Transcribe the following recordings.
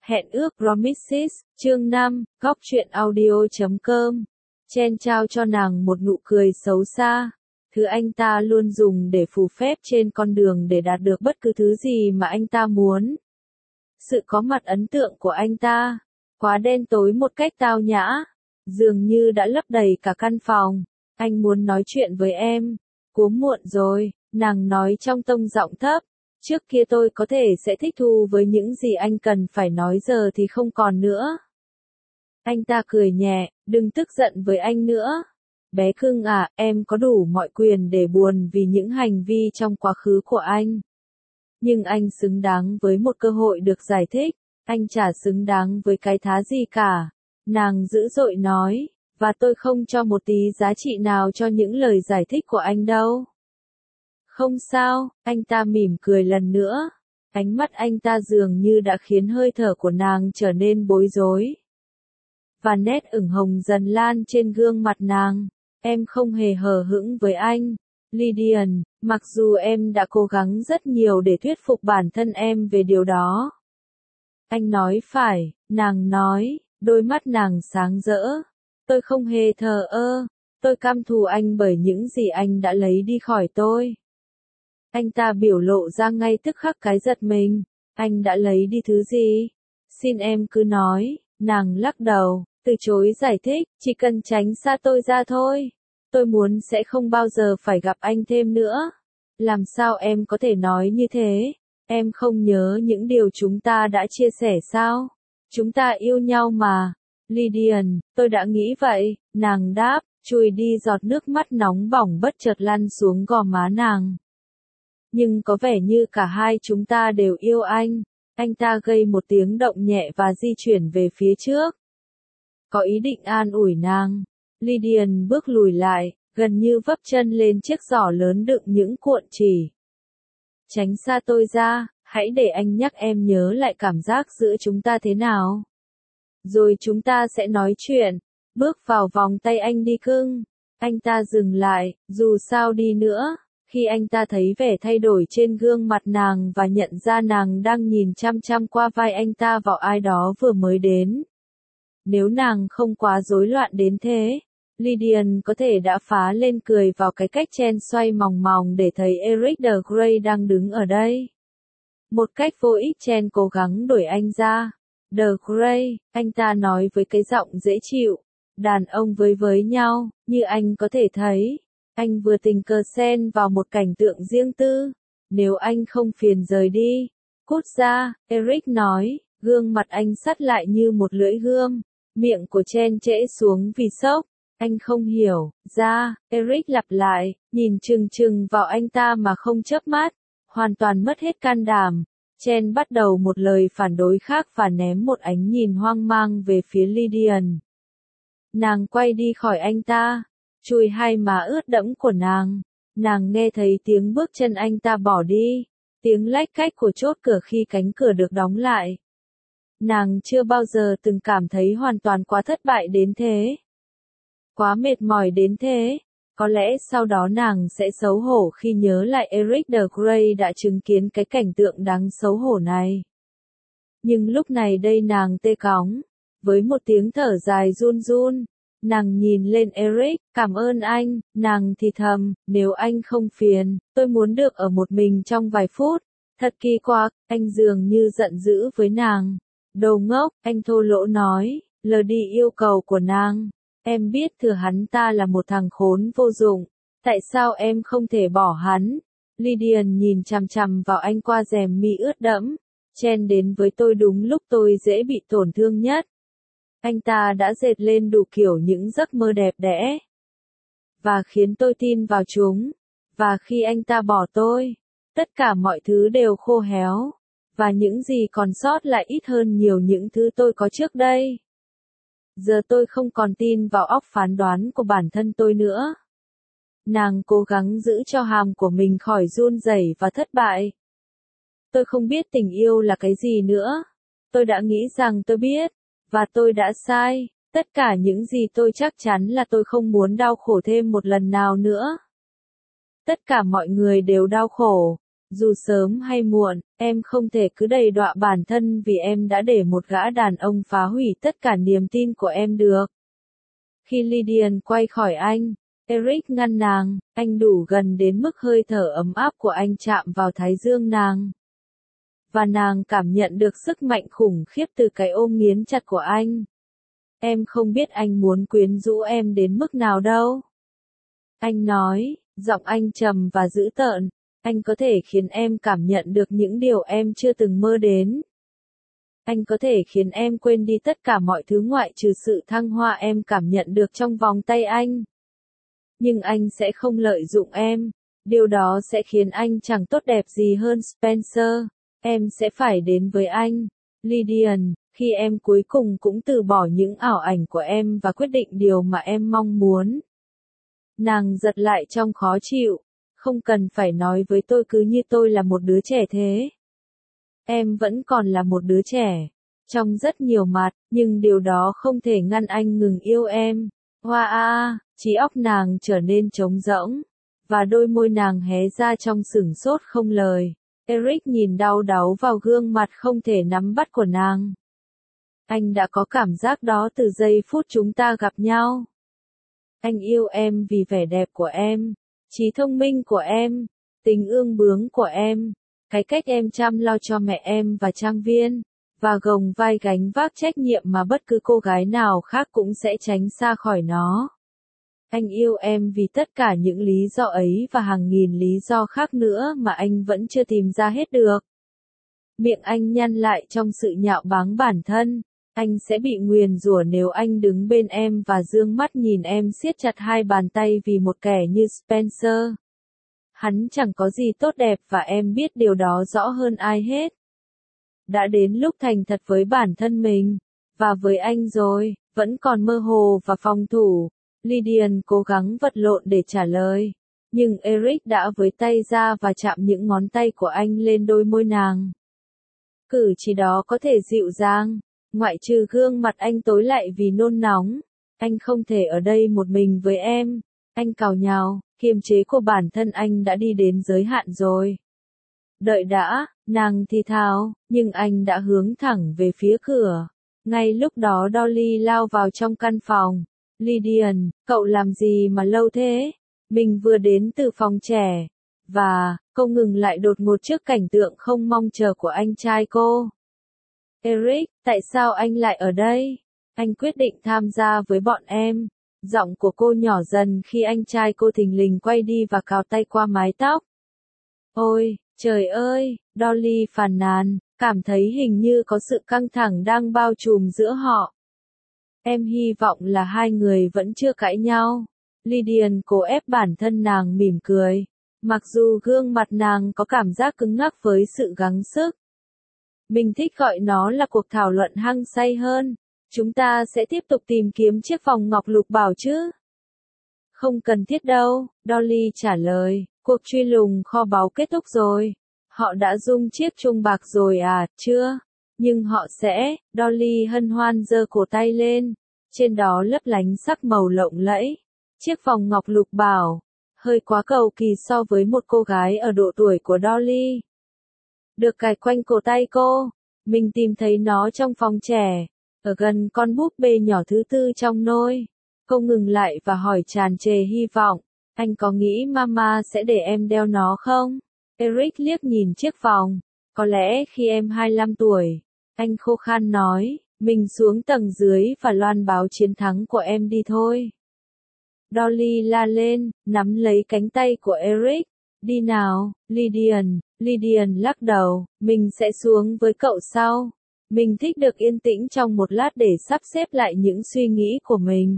Hẹn ước Promises, chương 5, góc truyện audio.com. Chen trao cho nàng một nụ cười xấu xa, thứ anh ta luôn dùng để phù phép trên con đường để đạt được bất cứ thứ gì mà anh ta muốn. Sự có mặt ấn tượng của anh ta, quá đen tối một cách tao nhã, dường như đã lấp đầy cả căn phòng. Anh muốn nói chuyện với em. Cố muộn rồi, nàng nói trong tông giọng thấp. Trước kia tôi có thể sẽ thích thú với những gì anh cần phải nói, giờ thì không còn nữa. Anh ta cười nhẹ, đừng tức giận với anh nữa. Bé cưng à, em có đủ mọi quyền để buồn vì những hành vi trong quá khứ của anh. Nhưng anh xứng đáng với một cơ hội được giải thích, anh chả xứng đáng với cái thá gì cả. Nàng dữ dội nói, và tôi không cho một tí giá trị nào cho những lời giải thích của anh đâu. Không sao, anh ta mỉm cười lần nữa. Ánh mắt anh ta dường như đã khiến hơi thở của nàng trở nên bối rối. Và nét ửng hồng dần lan trên gương mặt nàng. Em không hề hờ hững với anh, Lydian, mặc dù em đã cố gắng rất nhiều để thuyết phục bản thân em về điều đó. Anh nói phải, nàng nói, đôi mắt nàng sáng rỡ. Tôi không hề thờ ơ, tôi căm thù anh bởi những gì anh đã lấy đi khỏi tôi. Anh ta biểu lộ ra ngay tức khắc cái giật mình. Anh đã lấy đi thứ gì? Xin em cứ nói. Nàng lắc đầu, từ chối giải thích, chỉ cần tránh xa tôi ra thôi. Tôi muốn sẽ không bao giờ phải gặp anh thêm nữa. Làm sao em có thể nói như thế? Em không nhớ những điều chúng ta đã chia sẻ sao? Chúng ta yêu nhau mà. Lydian, tôi đã nghĩ vậy, nàng đáp, chùi đi giọt nước mắt nóng bỏng bất chợt lăn xuống gò má nàng. Nhưng có vẻ như cả hai chúng ta đều yêu anh. Anh ta gây một tiếng động nhẹ và di chuyển về phía trước. Có ý định an ủi nàng. Lydian bước lùi lại, gần như vấp chân lên chiếc giỏ lớn đựng những cuộn chỉ. Tránh xa tôi ra, hãy để anh nhắc em nhớ lại cảm giác giữa chúng ta thế nào. Rồi chúng ta sẽ nói chuyện. Bước vào vòng tay anh đi cưng. Anh ta dừng lại, dù sao đi nữa. Khi anh ta thấy vẻ thay đổi trên gương mặt nàng và nhận ra nàng đang nhìn chăm chăm qua vai anh ta vào ai đó vừa mới đến. Nếu nàng không quá rối loạn đến thế, Lydian có thể đã phá lên cười vào cái cách Chen xoay mòng mòng để thấy Eric de Grey đang đứng ở đây. Một cách vô ích Chen cố gắng đuổi anh ra. De Grey, anh ta nói với cái giọng dễ chịu. Đàn ông với nhau, như anh có thể thấy. Anh vừa tình cờ xen vào một cảnh tượng riêng tư. Nếu anh không phiền rời đi. Cút ra, Eric nói, gương mặt anh sắt lại như một lưỡi gươm. Miệng của Chen trễ xuống vì sốc. Anh không hiểu, ra, Eric lặp lại, nhìn chừng chừng vào anh ta mà không chớp mắt. Hoàn toàn mất hết can đảm. Chen bắt đầu một lời phản đối khác và ném một ánh nhìn hoang mang về phía Lydian. Nàng quay đi khỏi anh ta. Chùi hai má ướt đẫm của nàng. Nàng nghe thấy tiếng bước chân anh ta bỏ đi. Tiếng lách cách của chốt cửa khi cánh cửa được đóng lại. Nàng chưa bao giờ từng cảm thấy hoàn toàn quá thất bại đến thế. Quá mệt mỏi đến thế. Có lẽ sau đó nàng sẽ xấu hổ khi nhớ lại Eric de Grey đã chứng kiến cái cảnh tượng đáng xấu hổ này. Nhưng lúc này đây nàng tê cóng. Với một tiếng thở dài run run. Nàng nhìn lên Eric, cảm ơn anh, nàng thì thầm, nếu anh không phiền, tôi muốn được ở một mình trong vài phút. Thật kỳ quặc, anh dường như giận dữ với nàng. Đồ ngốc, anh thô lỗ nói, lờ đi yêu cầu của nàng. Em biết thừa hắn ta là một thằng khốn vô dụng. Tại sao em không thể bỏ hắn? Lydian nhìn chằm chằm vào anh qua rèm mi ướt đẫm. Chen đến với tôi đúng lúc tôi dễ bị tổn thương nhất. Anh ta đã dệt lên đủ kiểu những giấc mơ đẹp đẽ. Và khiến tôi tin vào chúng. Và khi anh ta bỏ tôi, tất cả mọi thứ đều khô héo. Và những gì còn sót lại ít hơn nhiều những thứ tôi có trước đây. Giờ tôi không còn tin vào óc phán đoán của bản thân tôi nữa. Nàng cố gắng giữ cho hàm của mình khỏi run rẩy và thất bại. Tôi không biết tình yêu là cái gì nữa. Tôi đã nghĩ rằng tôi biết. Và tôi đã sai. Tất cả những gì tôi chắc chắn là tôi không muốn đau khổ thêm một lần nào nữa. Tất cả mọi người đều đau khổ. Dù sớm hay muộn, em không thể cứ đầy đọa bản thân vì em đã để một gã đàn ông phá hủy tất cả niềm tin của em được. Khi Lydian quay khỏi anh, Eric ngăn nàng, anh đủ gần đến mức hơi thở ấm áp của anh chạm vào thái dương nàng. Và nàng cảm nhận được sức mạnh khủng khiếp từ cái ôm nghiến chặt của anh. Em không biết anh muốn quyến rũ em đến mức nào đâu. Anh nói, giọng anh trầm và dữ tợn, anh có thể khiến em cảm nhận được những điều em chưa từng mơ đến. Anh có thể khiến em quên đi tất cả mọi thứ ngoại trừ sự thăng hoa em cảm nhận được trong vòng tay anh. Nhưng anh sẽ không lợi dụng em, điều đó sẽ khiến anh chẳng tốt đẹp gì hơn Spencer. Em sẽ phải đến với anh, Lydian, khi em cuối cùng cũng từ bỏ những ảo ảnh của em và quyết định điều mà em mong muốn. Nàng giật lại trong khó chịu, không cần phải nói với tôi cứ như tôi là một đứa trẻ thế. Em vẫn còn là một đứa trẻ, trong rất nhiều mặt, nhưng điều đó không thể ngăn anh ngừng yêu em. Hoa a, trí óc nàng trở nên trống rỗng, và đôi môi nàng hé ra trong sửng sốt không lời. Eric nhìn đau đáu vào gương mặt không thể nắm bắt của nàng. Anh đã có cảm giác đó từ giây phút chúng ta gặp nhau. Anh yêu em vì vẻ đẹp của em, trí thông minh của em, tình ương bướng của em, cái cách em chăm lo cho mẹ em và Trang Viên, và gồng vai gánh vác trách nhiệm mà bất cứ cô gái nào khác cũng sẽ tránh xa khỏi nó. Anh yêu em vì tất cả những lý do ấy và hàng nghìn lý do khác nữa mà anh vẫn chưa tìm ra hết được. Miệng anh nhăn lại trong sự nhạo báng bản thân. Anh sẽ bị nguyền rủa nếu anh đứng bên em và dương mắt nhìn em siết chặt hai bàn tay vì một kẻ như Spencer. Hắn chẳng có gì tốt đẹp và em biết điều đó rõ hơn ai hết. Đã đến lúc thành thật với bản thân mình, và với anh rồi, vẫn còn mơ hồ và phòng thủ. Lydian cố gắng vật lộn để trả lời, nhưng Eric đã với tay ra và chạm những ngón tay của anh lên đôi môi nàng. Cử chỉ đó có thể dịu dàng, ngoại trừ gương mặt anh tối lại vì nôn nóng. Anh không thể ở đây một mình với em. Anh cào nhào, kiềm chế của bản thân anh đã đi đến giới hạn rồi. Đợi đã, nàng thì thào, nhưng anh đã hướng thẳng về phía cửa. Ngay lúc đó Dolly lao vào trong căn phòng. Lydian, cậu làm gì mà lâu thế? Mình vừa đến từ phòng trẻ. Và, cô ngừng lại đột ngột trước cảnh tượng không mong chờ của anh trai cô. Eric, tại sao anh lại ở đây? Anh quyết định tham gia với bọn em. Giọng của cô nhỏ dần khi anh trai cô thình lình quay đi và cào tay qua mái tóc. Ôi, trời ơi, Dolly phàn nàn, cảm thấy hình như có sự căng thẳng đang bao trùm giữa họ. Em hy vọng là hai người vẫn chưa cãi nhau. Lydian cố ép bản thân nàng mỉm cười, mặc dù gương mặt nàng có cảm giác cứng ngắc với sự gắng sức. Mình thích gọi nó là cuộc thảo luận hăng say hơn. Chúng ta sẽ tiếp tục tìm kiếm chiếc vòng ngọc lục bảo chứ? Không cần thiết đâu, Dolly trả lời, cuộc truy lùng kho báu kết thúc rồi. Họ đã dung chiếc chuông bạc rồi à, chưa? Nhưng họ sẽ, Dolly hân hoan giơ cổ tay lên, trên đó lấp lánh sắc màu lộng lẫy. Chiếc vòng ngọc lục bảo, hơi quá cầu kỳ so với một cô gái ở độ tuổi của Dolly. Được cài quanh cổ tay cô, mình tìm thấy nó trong phòng trẻ, ở gần con búp bê nhỏ thứ tư trong nôi. Cô ngừng lại và hỏi tràn trề hy vọng, anh có nghĩ mama sẽ để em đeo nó không? Eric liếc nhìn chiếc vòng, có lẽ khi em 25 tuổi, anh khô khan nói, mình xuống tầng dưới và loan báo chiến thắng của em đi thôi. Dolly la lên, nắm lấy cánh tay của Eric, đi nào, Lydian. Lydian lắc đầu, mình sẽ xuống với cậu sau. Mình thích được yên tĩnh trong một lát để sắp xếp lại những suy nghĩ của mình.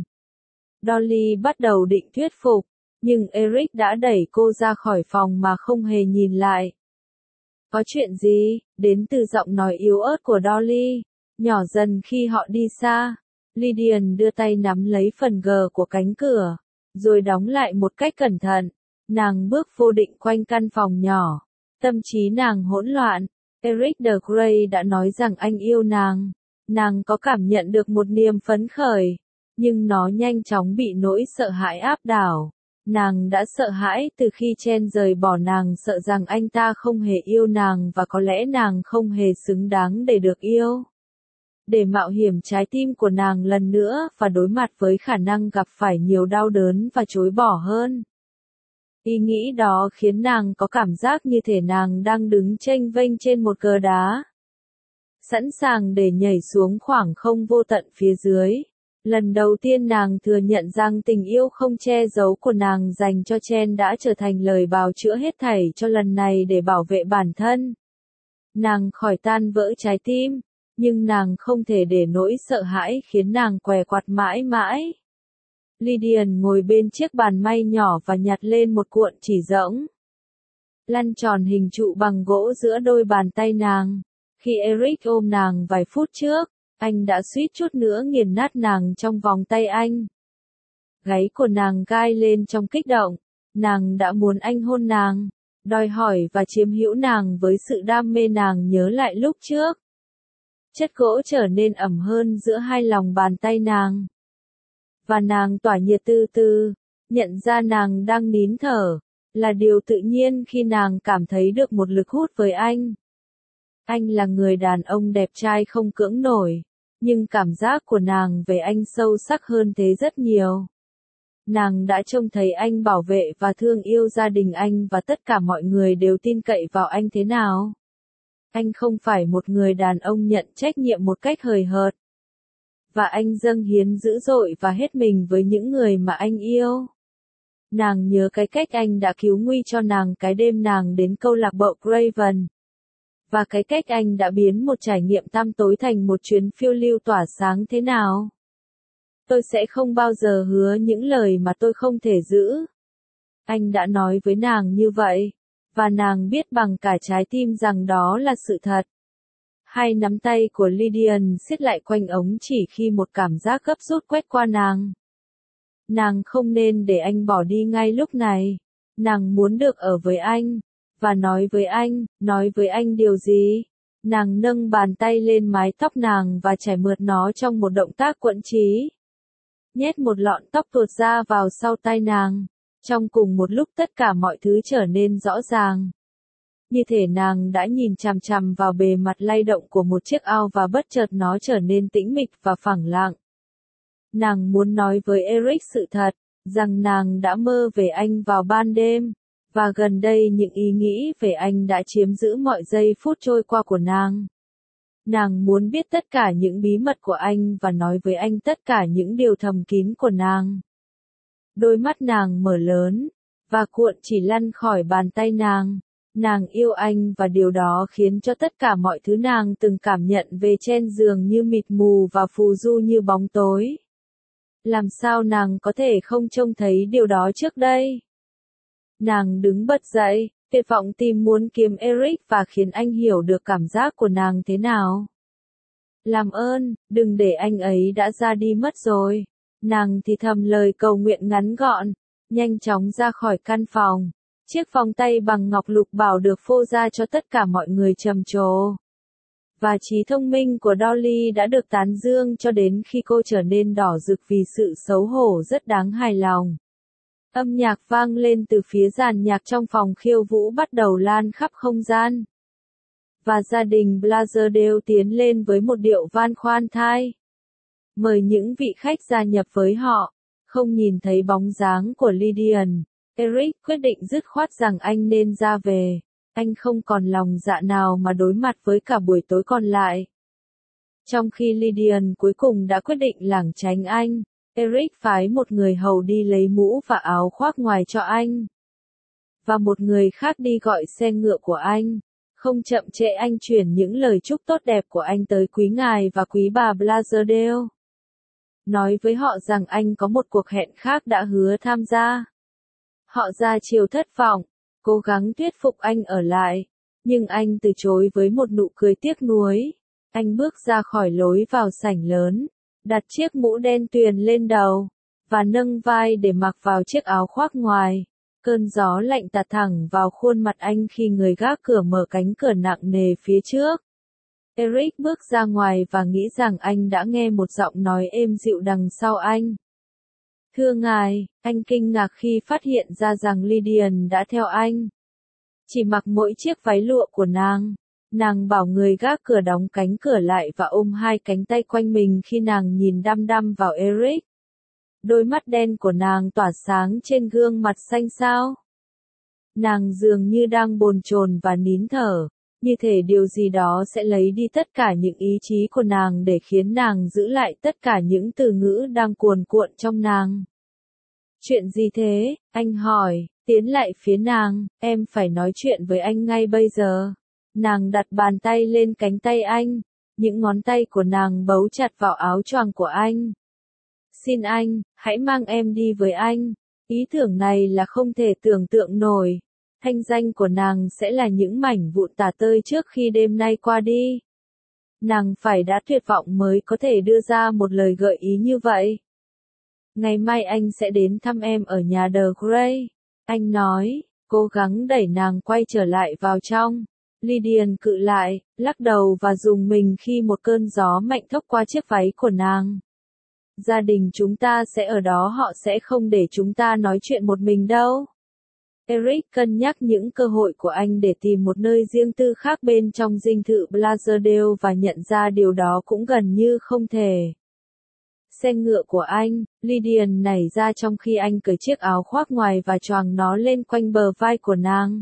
Dolly bắt đầu định thuyết phục, nhưng Eric đã đẩy cô ra khỏi phòng mà không hề nhìn lại. Có chuyện gì? Đến từ giọng nói yếu ớt của Dolly, nhỏ dần khi họ đi xa. Lydian đưa tay nắm lấy phần gờ của cánh cửa, rồi đóng lại một cách cẩn thận. Nàng bước vô định quanh căn phòng nhỏ. Tâm trí nàng hỗn loạn. Eric de Grey đã nói rằng anh yêu nàng. Nàng có cảm nhận được một niềm phấn khởi, nhưng nó nhanh chóng bị nỗi sợ hãi áp đảo. Nàng đã sợ hãi từ khi Chen rời bỏ nàng, sợ rằng anh ta không hề yêu nàng và có lẽ nàng không hề xứng đáng để được yêu. Để mạo hiểm trái tim của nàng lần nữa và đối mặt với khả năng gặp phải nhiều đau đớn và chối bỏ hơn. Ý nghĩ đó khiến nàng có cảm giác như thể nàng đang đứng chênh vênh trên một cờ đá, sẵn sàng để nhảy xuống khoảng không vô tận phía dưới. Lần đầu tiên nàng thừa nhận rằng tình yêu không che giấu của nàng dành cho Chen đã trở thành lời bào chữa hết thảy cho lần này để bảo vệ bản thân. Nàng khỏi tan vỡ trái tim, nhưng nàng không thể để nỗi sợ hãi khiến nàng què quặt mãi mãi. Lydian ngồi bên chiếc bàn may nhỏ và nhặt lên một cuộn chỉ rỗng, lăn tròn hình trụ bằng gỗ giữa đôi bàn tay nàng. Khi Eric ôm nàng vài phút trước, anh đã suýt chút nữa nghiền nát nàng trong vòng tay anh. Gáy của nàng gai lên trong kích động, nàng đã muốn anh hôn nàng, đòi hỏi và chiếm hữu nàng với sự đam mê nàng nhớ lại lúc trước. Chất gỗ trở nên ẩm hơn giữa hai lòng bàn tay nàng. Và nàng tỏa nhiệt từ từ, nhận ra nàng đang nín thở, là điều tự nhiên khi nàng cảm thấy được một lực hút với anh. Anh là người đàn ông đẹp trai không cưỡng nổi, nhưng cảm giác của nàng về anh sâu sắc hơn thế rất nhiều. Nàng đã trông thấy anh bảo vệ và thương yêu gia đình anh và tất cả mọi người đều tin cậy vào anh thế nào. Anh không phải một người đàn ông nhận trách nhiệm một cách hời hợt. Và anh dâng hiến dữ dội và hết mình với những người mà anh yêu. Nàng nhớ cái cách anh đã cứu nguy cho nàng cái đêm nàng đến câu lạc bộ Craven. Và cái cách anh đã biến một trải nghiệm tăm tối thành một chuyến phiêu lưu tỏa sáng thế nào. Tôi sẽ không bao giờ hứa những lời mà tôi không thể giữ. Anh đã nói với nàng như vậy, và nàng biết bằng cả trái tim rằng đó là sự thật. Hai nắm tay của Lydian siết lại quanh ống chỉ khi một cảm giác gấp rút quét qua nàng. Nàng không nên để anh bỏ đi ngay lúc này. Nàng muốn được ở với anh. Và nói với anh điều gì? Nàng nâng bàn tay lên mái tóc nàng và chải mượt nó trong một động tác quẫn trí. Nhét một lọn tóc tuột ra vào sau tai nàng. Trong cùng một lúc tất cả mọi thứ trở nên rõ ràng. Như thể nàng đã nhìn chằm chằm vào bề mặt lay động của một chiếc ao và bất chợt nó trở nên tĩnh mịch và phẳng lặng. Nàng muốn nói với Eric sự thật, rằng nàng đã mơ về anh vào ban đêm. Và gần đây những ý nghĩ về anh đã chiếm giữ mọi giây phút trôi qua của nàng. Nàng muốn biết tất cả những bí mật của anh và nói với anh tất cả những điều thầm kín của nàng. Đôi mắt nàng mở lớn, và cuộn chỉ lăn khỏi bàn tay nàng. Nàng yêu anh và điều đó khiến cho tất cả mọi thứ nàng từng cảm nhận về Chen giường như mịt mù và phù du như bóng tối. Làm sao nàng có thể không trông thấy điều đó trước đây? Nàng đứng bật dậy, tuyệt vọng tìm muốn kiếm Eric và khiến anh hiểu được cảm giác của nàng thế nào. Làm ơn, đừng để anh ấy đã ra đi mất rồi. Nàng thì thầm lời cầu nguyện ngắn gọn, nhanh chóng ra khỏi căn phòng. Chiếc vòng tay bằng ngọc lục bảo được phô ra cho tất cả mọi người trầm trồ. Và trí thông minh của Dolly đã được tán dương cho đến khi cô trở nên đỏ rực vì sự xấu hổ rất đáng hài lòng. Âm nhạc vang lên từ phía dàn nhạc trong phòng khiêu vũ bắt đầu lan khắp không gian. Và gia đình Blazerdale tiến lên với một điệu van khoan thai. Mời những vị khách gia nhập với họ. Không nhìn thấy bóng dáng của Lydian, Eric quyết định dứt khoát rằng anh nên ra về. Anh không còn lòng dạ nào mà đối mặt với cả buổi tối còn lại. Trong khi Lydian cuối cùng đã quyết định lảng tránh anh, Eric phái một người hầu đi lấy mũ và áo khoác ngoài cho anh. Và một người khác đi gọi xe ngựa của anh. Không chậm trễ anh chuyển những lời chúc tốt đẹp của anh tới quý ngài và quý bà Blazerdale. Nói với họ rằng anh có một cuộc hẹn khác đã hứa tham gia. Họ ra chiều thất vọng, cố gắng thuyết phục anh ở lại. Nhưng anh từ chối với một nụ cười tiếc nuối. Anh bước ra khỏi lối vào sảnh lớn, đặt chiếc mũ đen tuyền lên đầu, và nâng vai để mặc vào chiếc áo khoác ngoài. Cơn gió lạnh tạt thẳng vào khuôn mặt anh khi người gác cửa mở cánh cửa nặng nề phía trước. Eric bước ra ngoài và nghĩ rằng anh đã nghe một giọng nói êm dịu đằng sau anh. Thưa ngài, anh kinh ngạc khi phát hiện ra rằng Lydian đã theo anh. Chỉ mặc mỗi chiếc váy lụa của nàng. Nàng bảo người gác cửa đóng cánh cửa lại và ôm hai cánh tay quanh mình khi nàng nhìn đăm đăm vào Eric. Đôi mắt đen của nàng tỏa sáng trên gương mặt xanh xao. Nàng dường như đang bồn chồn và nín thở, như thể điều gì đó sẽ lấy đi tất cả những ý chí của nàng để khiến nàng giữ lại tất cả những từ ngữ đang cuồn cuộn trong nàng. Chuyện gì thế? Anh hỏi, tiến lại phía nàng, em phải nói chuyện với anh ngay bây giờ. Nàng đặt bàn tay lên cánh tay anh, những ngón tay của nàng bấu chặt vào áo choàng của anh. Xin anh, hãy mang em đi với anh. Ý tưởng này là không thể tưởng tượng nổi. Thanh danh của nàng sẽ là những mảnh vụn tả tơi trước khi đêm nay qua đi. Nàng phải đã tuyệt vọng mới có thể đưa ra một lời gợi ý như vậy. Ngày mai anh sẽ đến thăm em ở nhà The Grey. Anh nói, cố gắng đẩy nàng quay trở lại vào trong. Lydian cự lại, lắc đầu và rùng mình khi một cơn gió mạnh thốc qua chiếc váy của nàng. Gia đình chúng ta sẽ ở đó, họ sẽ không để chúng ta nói chuyện một mình đâu. Eric cân nhắc những cơ hội của anh để tìm một nơi riêng tư khác bên trong dinh thự Blazerdale và nhận ra điều đó cũng gần như không thể. Xe ngựa của anh, Lydian nảy ra trong khi anh cởi chiếc áo khoác ngoài và choàng nó lên quanh bờ vai của nàng.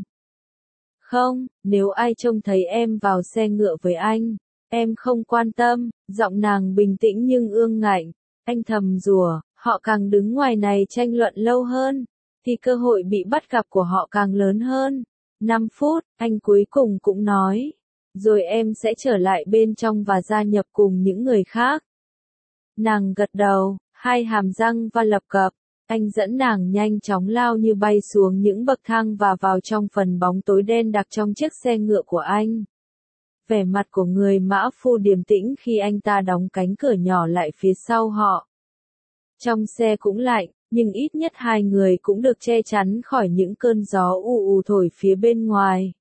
Không, nếu ai trông thấy em vào xe ngựa với anh, em không quan tâm, giọng nàng bình tĩnh nhưng ương ngạnh. Anh thầm rủa, họ càng đứng ngoài này tranh luận lâu hơn, thì cơ hội bị bắt gặp của họ càng lớn hơn. 5 phút, anh cuối cùng cũng nói. Rồi em sẽ trở lại bên trong và gia nhập cùng những người khác. Nàng gật đầu, hai hàm răng va lập cập. Anh dẫn nàng nhanh chóng lao như bay xuống những bậc thang và vào trong phần bóng tối đen đặc trong chiếc xe ngựa của anh. Vẻ mặt của người mã phu điềm tĩnh khi anh ta đóng cánh cửa nhỏ lại phía sau họ. Trong xe cũng lạnh, nhưng ít nhất hai người cũng được che chắn khỏi những cơn gió ù ù thổi phía bên ngoài.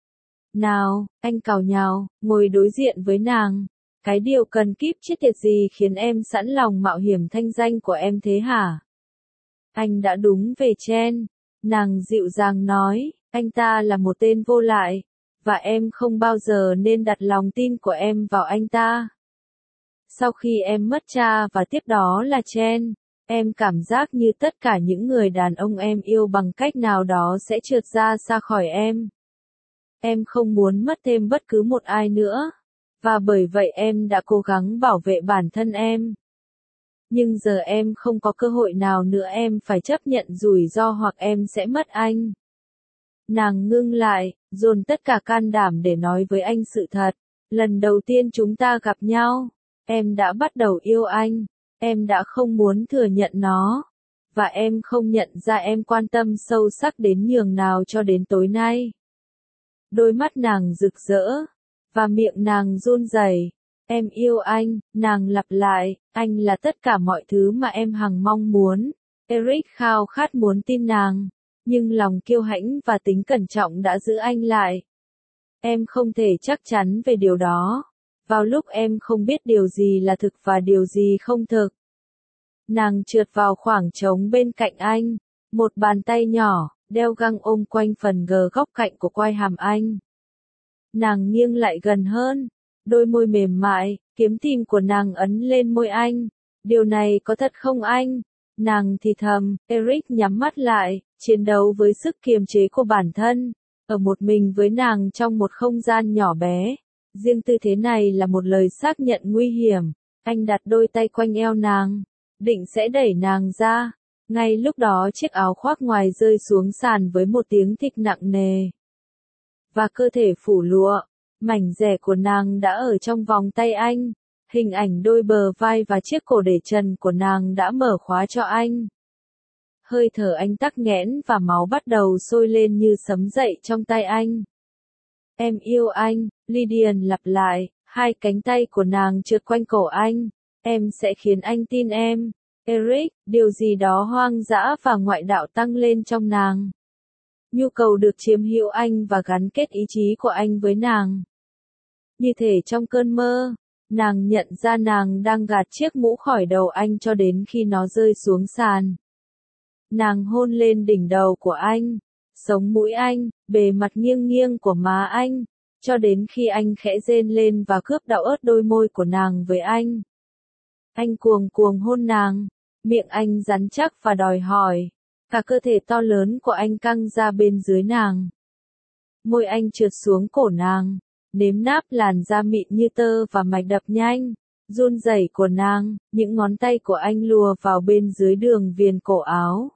Nào, anh cào nhào, ngồi đối diện với nàng. Cái điều cần kíp chết tiệt gì khiến em sẵn lòng mạo hiểm thanh danh của em thế hả? Anh đã đúng về Chen. Nàng dịu dàng nói, anh ta là một tên vô lại, và em không bao giờ nên đặt lòng tin của em vào anh ta. Sau khi em mất cha và tiếp đó là Chen, em cảm giác như tất cả những người đàn ông em yêu bằng cách nào đó sẽ trượt ra xa khỏi em. Em không muốn mất thêm bất cứ một ai nữa, và bởi vậy em đã cố gắng bảo vệ bản thân em. Nhưng giờ em không có cơ hội nào nữa, em phải chấp nhận rủi ro hoặc em sẽ mất anh. Nàng ngưng lại, dồn tất cả can đảm để nói với anh sự thật. Lần đầu tiên chúng ta gặp nhau, em đã bắt đầu yêu anh. Em đã không muốn thừa nhận nó. Và em không nhận ra em quan tâm sâu sắc đến nhường nào cho đến tối nay. Đôi mắt nàng rực rỡ, và miệng nàng run rẩy. Em yêu anh, nàng lặp lại, anh là tất cả mọi thứ mà em hằng mong muốn. Eric khao khát muốn tin nàng, nhưng lòng kiêu hãnh và tính cẩn trọng đã giữ anh lại. Em không thể chắc chắn về điều đó, vào lúc em không biết điều gì là thực và điều gì không thực. Nàng trượt vào khoảng trống bên cạnh anh, một bàn tay nhỏ, đeo găng ôm quanh phần gờ góc cạnh của quai hàm anh. Nàng nghiêng lại gần hơn, đôi môi mềm mại, kiếm tìm của nàng ấn lên môi anh. Điều này có thật không anh? Nàng thì thầm, Eric nhắm mắt lại, chiến đấu với sức kiềm chế của bản thân, ở một mình với nàng trong một không gian nhỏ bé. Riêng tư thế này là một lời xác nhận nguy hiểm. Anh đặt đôi tay quanh eo nàng, định sẽ đẩy nàng ra. Ngay lúc đó chiếc áo khoác ngoài rơi xuống sàn với một tiếng thịch nặng nề. Và cơ thể phủ lụa, mảnh rẻ của nàng đã ở trong vòng tay anh. Hình ảnh đôi bờ vai và chiếc cổ để trần của nàng đã mở khóa cho anh. Hơi thở anh tắc nghẽn và máu bắt đầu sôi lên như sấm dậy trong tay anh. Em yêu anh, Lydian lặp lại, hai cánh tay của nàng trượt quanh cổ anh. Em sẽ khiến anh tin em. Eric, điều gì đó hoang dã và ngoại đạo tăng lên trong nàng. Nhu cầu được chiếm hữu anh và gắn kết ý chí của anh với nàng. Như thể trong cơn mơ, nàng nhận ra nàng đang gạt chiếc mũ khỏi đầu anh cho đến khi nó rơi xuống sàn. Nàng hôn lên đỉnh đầu của anh, sống mũi anh, bề mặt nghiêng nghiêng của má anh, cho đến khi anh khẽ rên lên và cướp đạo ớt đôi môi của nàng với anh. Anh cuồng cuồng hôn nàng, miệng anh rắn chắc và đòi hỏi. Cả cơ thể to lớn của anh căng ra bên dưới nàng. Môi anh trượt xuống cổ nàng, nếm náp làn da mịn như tơ và mạch đập nhanh, run rẩy của nàng, những ngón tay của anh lùa vào bên dưới đường viền cổ áo.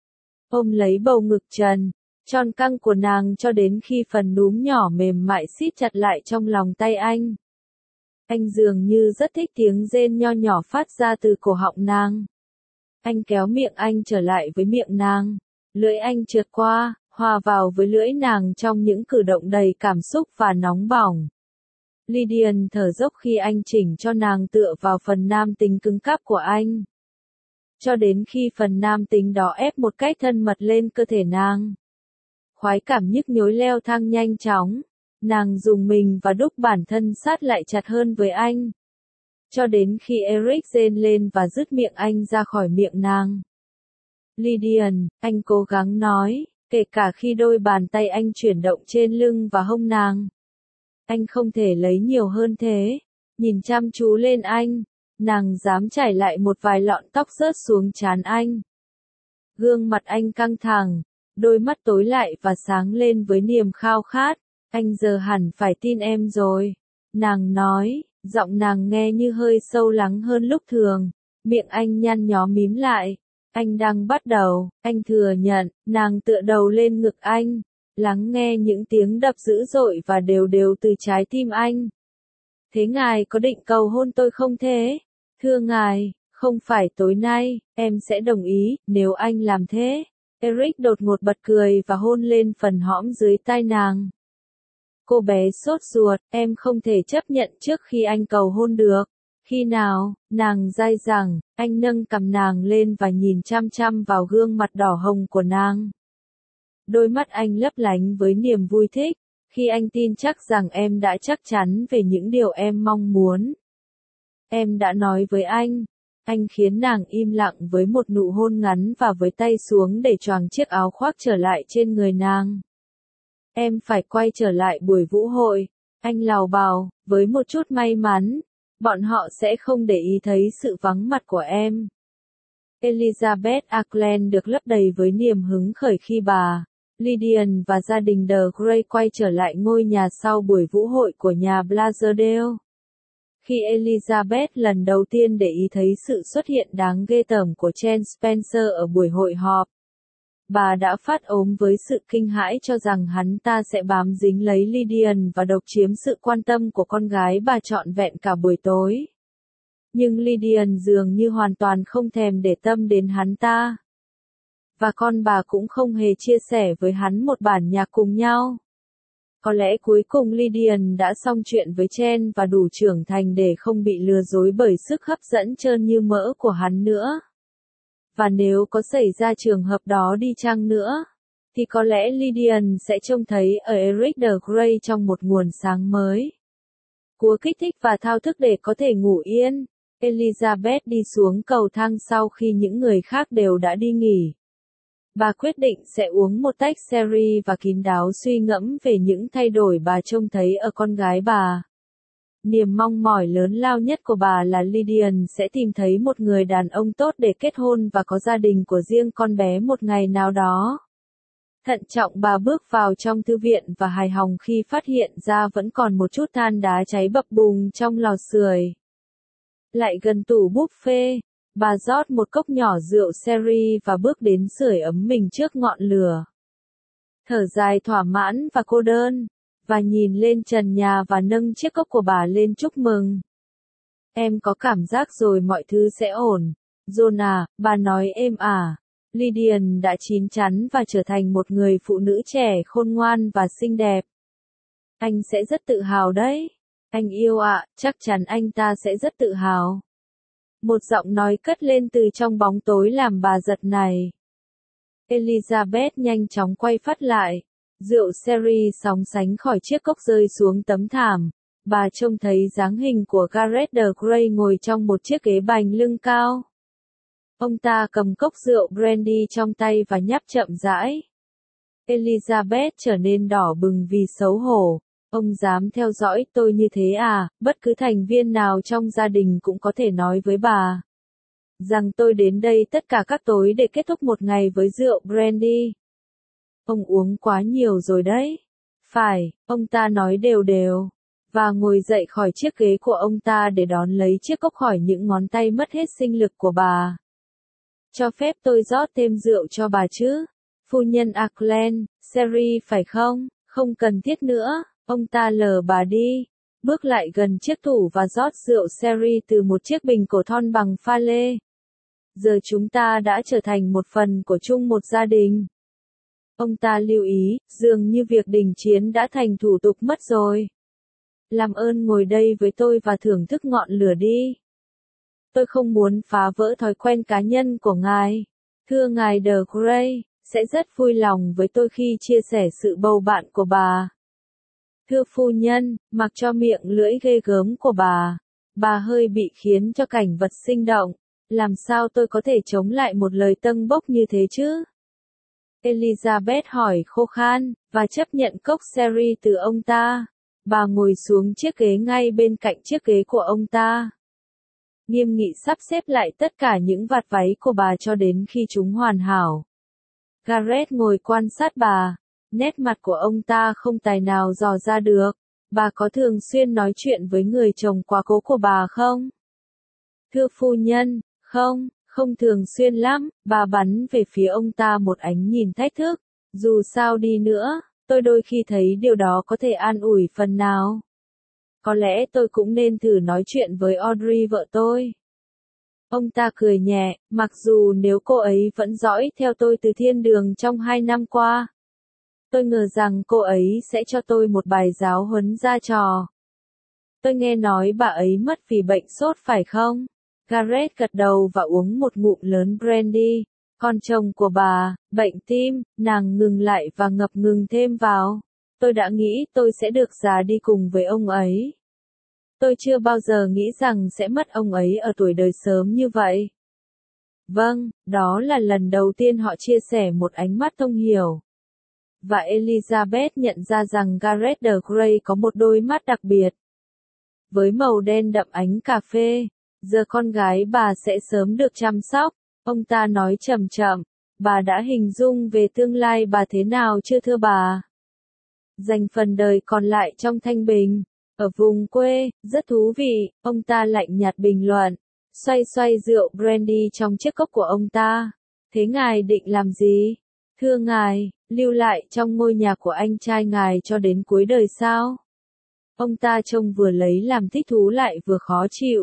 Ôm lấy bầu ngực trần, tròn căng của nàng cho đến khi phần núm nhỏ mềm mại siết chặt lại trong lòng tay anh. Anh dường như rất thích tiếng rên nho nhỏ phát ra từ cổ họng nàng. Anh kéo miệng anh trở lại với miệng nàng, lưỡi anh trượt qua, hòa vào với lưỡi nàng trong những cử động đầy cảm xúc và nóng bỏng. Lydian thở dốc khi anh chỉnh cho nàng tựa vào phần nam tính cứng cáp của anh. Cho đến khi phần nam tính đó ép một cách thân mật lên cơ thể nàng. Khoái cảm nhức nhối leo thang nhanh chóng, nàng dùng mình và đúc bản thân sát lại chặt hơn với anh. Cho đến khi Eric rên lên và dứt miệng anh ra khỏi miệng nàng. Lydian, anh cố gắng nói, kể cả khi đôi bàn tay anh chuyển động trên lưng và hông nàng. Anh không thể lấy nhiều hơn thế. Nhìn chăm chú lên anh, nàng dám trải lại một vài lọn tóc rớt xuống trán anh. Gương mặt anh căng thẳng, đôi mắt tối lại và sáng lên với niềm khao khát. Anh giờ hẳn phải tin em rồi. Nàng nói, giọng nàng nghe như hơi sâu lắng hơn lúc thường. Miệng anh nhăn nhó mím lại. Anh đang bắt đầu, anh thừa nhận, nàng tựa đầu lên ngực anh. Lắng nghe những tiếng đập dữ dội và đều đều từ trái tim anh. Thế ngài có định cầu hôn tôi không thế? Thưa ngài, không phải tối nay, em sẽ đồng ý, nếu anh làm thế. Eric đột ngột bật cười và hôn lên phần hõm dưới tai nàng. Cô bé sốt ruột, em không thể chấp nhận trước khi anh cầu hôn được. Khi nào, nàng dai dẳng, anh nâng cằm nàng lên và nhìn chăm chăm vào gương mặt đỏ hồng của nàng. Đôi mắt anh lấp lánh với niềm vui thích, khi anh tin chắc rằng em đã chắc chắn về những điều em mong muốn. Em đã nói với anh khiến nàng im lặng với một nụ hôn ngắn và với tay xuống để choàng chiếc áo khoác trở lại trên người nàng. Em phải quay trở lại buổi vũ hội, anh lào bào, với một chút may mắn, bọn họ sẽ không để ý thấy sự vắng mặt của em. Elizabeth Auckland được lấp đầy với niềm hứng khởi khi bà, Lydian và gia đình De Grey quay trở lại ngôi nhà sau buổi vũ hội của nhà Blaisdell. Khi Elizabeth lần đầu tiên để ý thấy sự xuất hiện đáng ghê tởm của Chen Spencer ở buổi hội họp, bà đã phát ốm với sự kinh hãi cho rằng hắn ta sẽ bám dính lấy Lydian và độc chiếm sự quan tâm của con gái bà trọn vẹn cả buổi tối. Nhưng Lydian dường như hoàn toàn không thèm để tâm đến hắn ta. Và con bà cũng không hề chia sẻ với hắn một bản nhạc cùng nhau. Có lẽ cuối cùng Lydian đã xong chuyện với Chen và đủ trưởng thành để không bị lừa dối bởi sức hấp dẫn trơn như mỡ của hắn nữa. Và nếu có xảy ra trường hợp đó đi chăng nữa, thì có lẽ Lydian sẽ trông thấy ở Eric de Grey trong một nguồn sáng mới. Cúa kích thích và thao thức để có thể ngủ yên. Elizabeth đi xuống cầu thang sau khi những người khác đều đã đi nghỉ. Bà quyết định sẽ uống một tách sherry và kín đáo suy ngẫm về những thay đổi bà trông thấy ở con gái bà. Niềm mong mỏi lớn lao nhất của bà là Lydian sẽ tìm thấy một người đàn ông tốt để kết hôn và có gia đình của riêng con bé một ngày nào đó. Thận trọng bà bước vào trong thư viện và hài lòng khi phát hiện ra vẫn còn một chút than đá cháy bập bùng trong lò sưởi. Lại gần tủ buffet, bà rót một cốc nhỏ rượu sherry và bước đến sưởi ấm mình trước ngọn lửa. Thở dài thỏa mãn và cô đơn, và nhìn lên trần nhà và nâng chiếc cốc của bà lên chúc mừng. Em có cảm giác rồi mọi thứ sẽ ổn. John à, bà nói êm ả. Lydian đã chín chắn và trở thành một người phụ nữ trẻ khôn ngoan và xinh đẹp. Anh sẽ rất tự hào đấy. Anh yêu ạ, chắc chắn anh ta sẽ rất tự hào. Một giọng nói cất lên từ trong bóng tối làm bà giật nảy. Elizabeth nhanh chóng quay phát lại. Rượu sherry sóng sánh khỏi chiếc cốc rơi xuống tấm thảm. Bà trông thấy dáng hình của Gareth de Grey ngồi trong một chiếc ghế bành lưng cao. Ông ta cầm cốc rượu brandy trong tay và nhấp chậm rãi. Elizabeth trở nên đỏ bừng vì xấu hổ. Ông dám theo dõi tôi như thế à? Bất cứ thành viên nào trong gia đình cũng có thể nói với bà rằng tôi đến đây tất cả các tối để kết thúc một ngày với rượu brandy. Ông uống quá nhiều rồi đấy. Phải, ông ta nói đều đều. Và ngồi dậy khỏi chiếc ghế của ông ta để đón lấy chiếc cốc khỏi những ngón tay mất hết sinh lực của bà. Cho phép tôi rót thêm rượu cho bà chứ? Phu nhân Auckland, Sherry phải không? Không cần thiết nữa. Ông ta lờ bà đi. Bước lại gần chiếc tủ và rót rượu sherry từ một chiếc bình cổ thon bằng pha lê. Giờ chúng ta đã trở thành một phần của chung một gia đình. Ông ta lưu ý, dường như việc đình chiến đã thành thủ tục mất rồi. Làm ơn ngồi đây với tôi và thưởng thức ngọn lửa đi. Tôi không muốn phá vỡ thói quen cá nhân của ngài. Thưa ngài De Grey, sẽ rất vui lòng với tôi khi chia sẻ sự bầu bạn của bà. Thưa phu nhân, mặc cho miệng lưỡi ghê gớm của bà hơi bị khiến cho cảnh vật sinh động. Làm sao tôi có thể chống lại một lời tâng bốc như thế chứ? Elizabeth hỏi khô khan, và chấp nhận cốc sherry từ ông ta. Bà ngồi xuống chiếc ghế ngay bên cạnh chiếc ghế của ông ta. Nghiêm nghị sắp xếp lại tất cả những vạt váy của bà cho đến khi chúng hoàn hảo. Gareth ngồi quan sát bà. Nét mặt của ông ta không tài nào dò ra được. Bà có thường xuyên nói chuyện với người chồng quá cố của bà không? Thưa phu nhân, không thường xuyên lắm. Bà bắn về phía ông ta một ánh nhìn thách thức. Dù sao đi nữa, tôi đôi khi thấy điều đó có thể an ủi phần nào. Có lẽ tôi cũng nên thử nói chuyện với Audrey vợ tôi. Ông ta cười nhẹ, mặc dù nếu cô ấy vẫn dõi theo tôi từ thiên đường trong 2 năm qua. Tôi ngờ rằng cô ấy sẽ cho tôi một bài giáo huấn ra trò. Tôi nghe nói bà ấy mất vì bệnh sốt phải không? Gareth gật đầu và uống một ngụm lớn brandy. Con chồng của bà, bệnh tim, nàng ngừng lại và ngập ngừng thêm vào. Tôi đã nghĩ tôi sẽ được già đi cùng với ông ấy. Tôi chưa bao giờ nghĩ rằng sẽ mất ông ấy ở tuổi đời sớm như vậy. Vâng, đó là lần đầu tiên họ chia sẻ một ánh mắt thông hiểu. Và Elizabeth nhận ra rằng Gareth de Grey có một đôi mắt đặc biệt. Với màu đen đậm ánh cà phê, giờ con gái bà sẽ sớm được chăm sóc, ông ta nói chậm chậm. Bà đã hình dung về tương lai bà thế nào chưa thưa bà? Dành phần đời còn lại trong thanh bình. Ở vùng quê, rất thú vị, ông ta lạnh nhạt bình luận. Xoay xoay rượu brandy trong chiếc cốc của ông ta. Thế ngài định làm gì? Thưa ngài, lưu lại trong ngôi nhà của anh trai ngài cho đến cuối đời sao? Ông ta trông vừa lấy làm thích thú lại vừa khó chịu.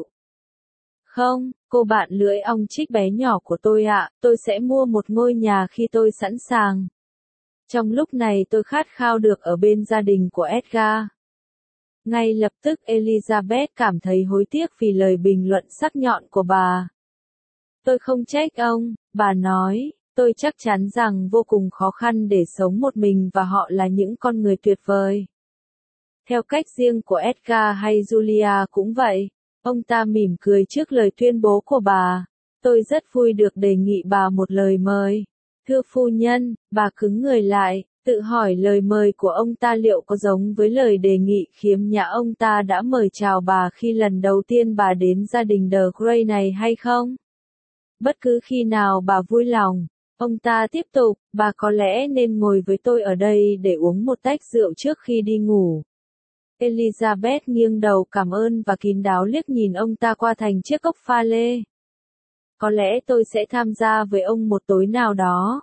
Không, cô bạn lưỡi ong chích bé nhỏ của tôi ạ, tôi sẽ mua một ngôi nhà khi tôi sẵn sàng. Trong lúc này tôi khát khao được ở bên gia đình của Edgar. Ngay lập tức Elizabeth cảm thấy hối tiếc vì lời bình luận sắc nhọn của bà. Tôi không trách ông, bà nói, tôi chắc chắn rằng vô cùng khó khăn để sống một mình và họ là những con người tuyệt vời. Theo cách riêng của Edgar hay Julia cũng vậy. Ông ta mỉm cười trước lời tuyên bố của bà. Tôi rất vui được đề nghị bà một lời mời. Thưa phu nhân, bà cứng người lại, tự hỏi lời mời của ông ta liệu có giống với lời đề nghị khiếm nhã ông ta đã mời chào bà khi lần đầu tiên bà đến gia đình De Grey này hay không? Bất cứ khi nào bà vui lòng. Ông ta tiếp tục, bà có lẽ nên ngồi với tôi ở đây để uống một tách rượu trước khi đi ngủ. Elizabeth nghiêng đầu cảm ơn và kín đáo liếc nhìn ông ta qua thành chiếc cốc pha lê. Có lẽ tôi sẽ tham gia với ông một tối nào đó.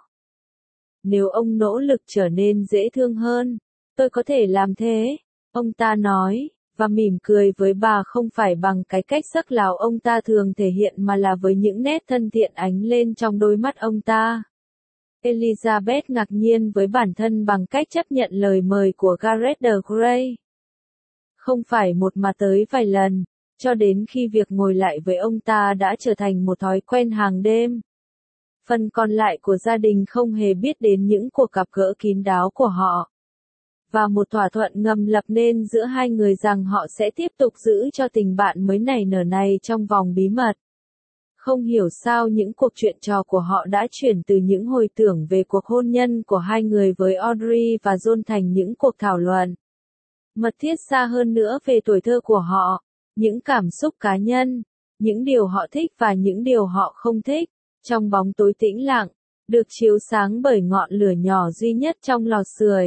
Nếu ông nỗ lực trở nên dễ thương hơn, tôi có thể làm thế, ông ta nói, và mỉm cười với bà không phải bằng cái cách sắc lảo ông ta thường thể hiện mà là với những nét thân thiện ánh lên trong đôi mắt ông ta. Elizabeth ngạc nhiên với bản thân bằng cách chấp nhận lời mời của Gareth de Grey. Không phải một mà tới vài lần, cho đến khi việc ngồi lại với ông ta đã trở thành một thói quen hàng đêm. Phần còn lại của gia đình không hề biết đến những cuộc gặp gỡ kín đáo của họ. Và một thỏa thuận ngầm lập nên giữa hai người rằng họ sẽ tiếp tục giữ cho tình bạn mới nảy nở này trong vòng bí mật. Không hiểu sao những cuộc chuyện trò của họ đã chuyển từ những hồi tưởng về cuộc hôn nhân của hai người với Audrey và John thành những cuộc thảo luận mật thiết xa hơn nữa về tuổi thơ của họ, những cảm xúc cá nhân, những điều họ thích và những điều họ không thích, trong bóng tối tĩnh lặng, được chiếu sáng bởi ngọn lửa nhỏ duy nhất trong lò sưởi.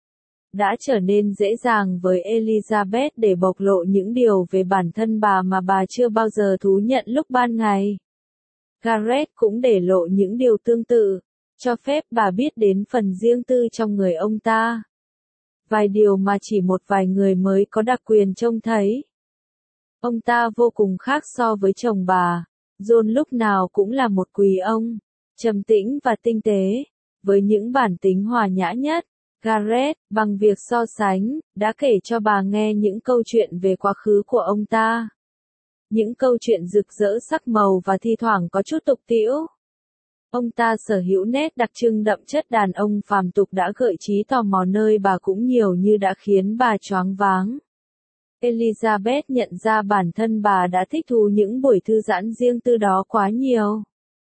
Đã trở nên dễ dàng với Elizabeth để bộc lộ những điều về bản thân bà mà bà chưa bao giờ thú nhận lúc ban ngày. Gareth cũng để lộ những điều tương tự, cho phép bà biết đến phần riêng tư trong người ông ta. Vài điều mà chỉ một vài người mới có đặc quyền trông thấy. Ông ta vô cùng khác so với chồng bà. John lúc nào cũng là một quý ông, trầm tĩnh và tinh tế, với những bản tính hòa nhã nhất. Gareth, bằng việc so sánh, đã kể cho bà nghe những câu chuyện về quá khứ của ông ta. Những câu chuyện rực rỡ sắc màu và thi thoảng có chút tục tĩu. Ông ta sở hữu nét đặc trưng đậm chất đàn ông phàm tục đã gợi trí tò mò nơi bà cũng nhiều như đã khiến bà choáng váng. Elizabeth nhận ra bản thân bà đã thích thú những buổi thư giãn riêng tư đó quá nhiều.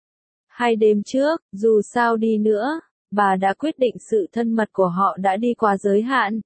2 đêm trước, dù sao đi nữa, bà đã quyết định sự thân mật của họ đã đi quá giới hạn.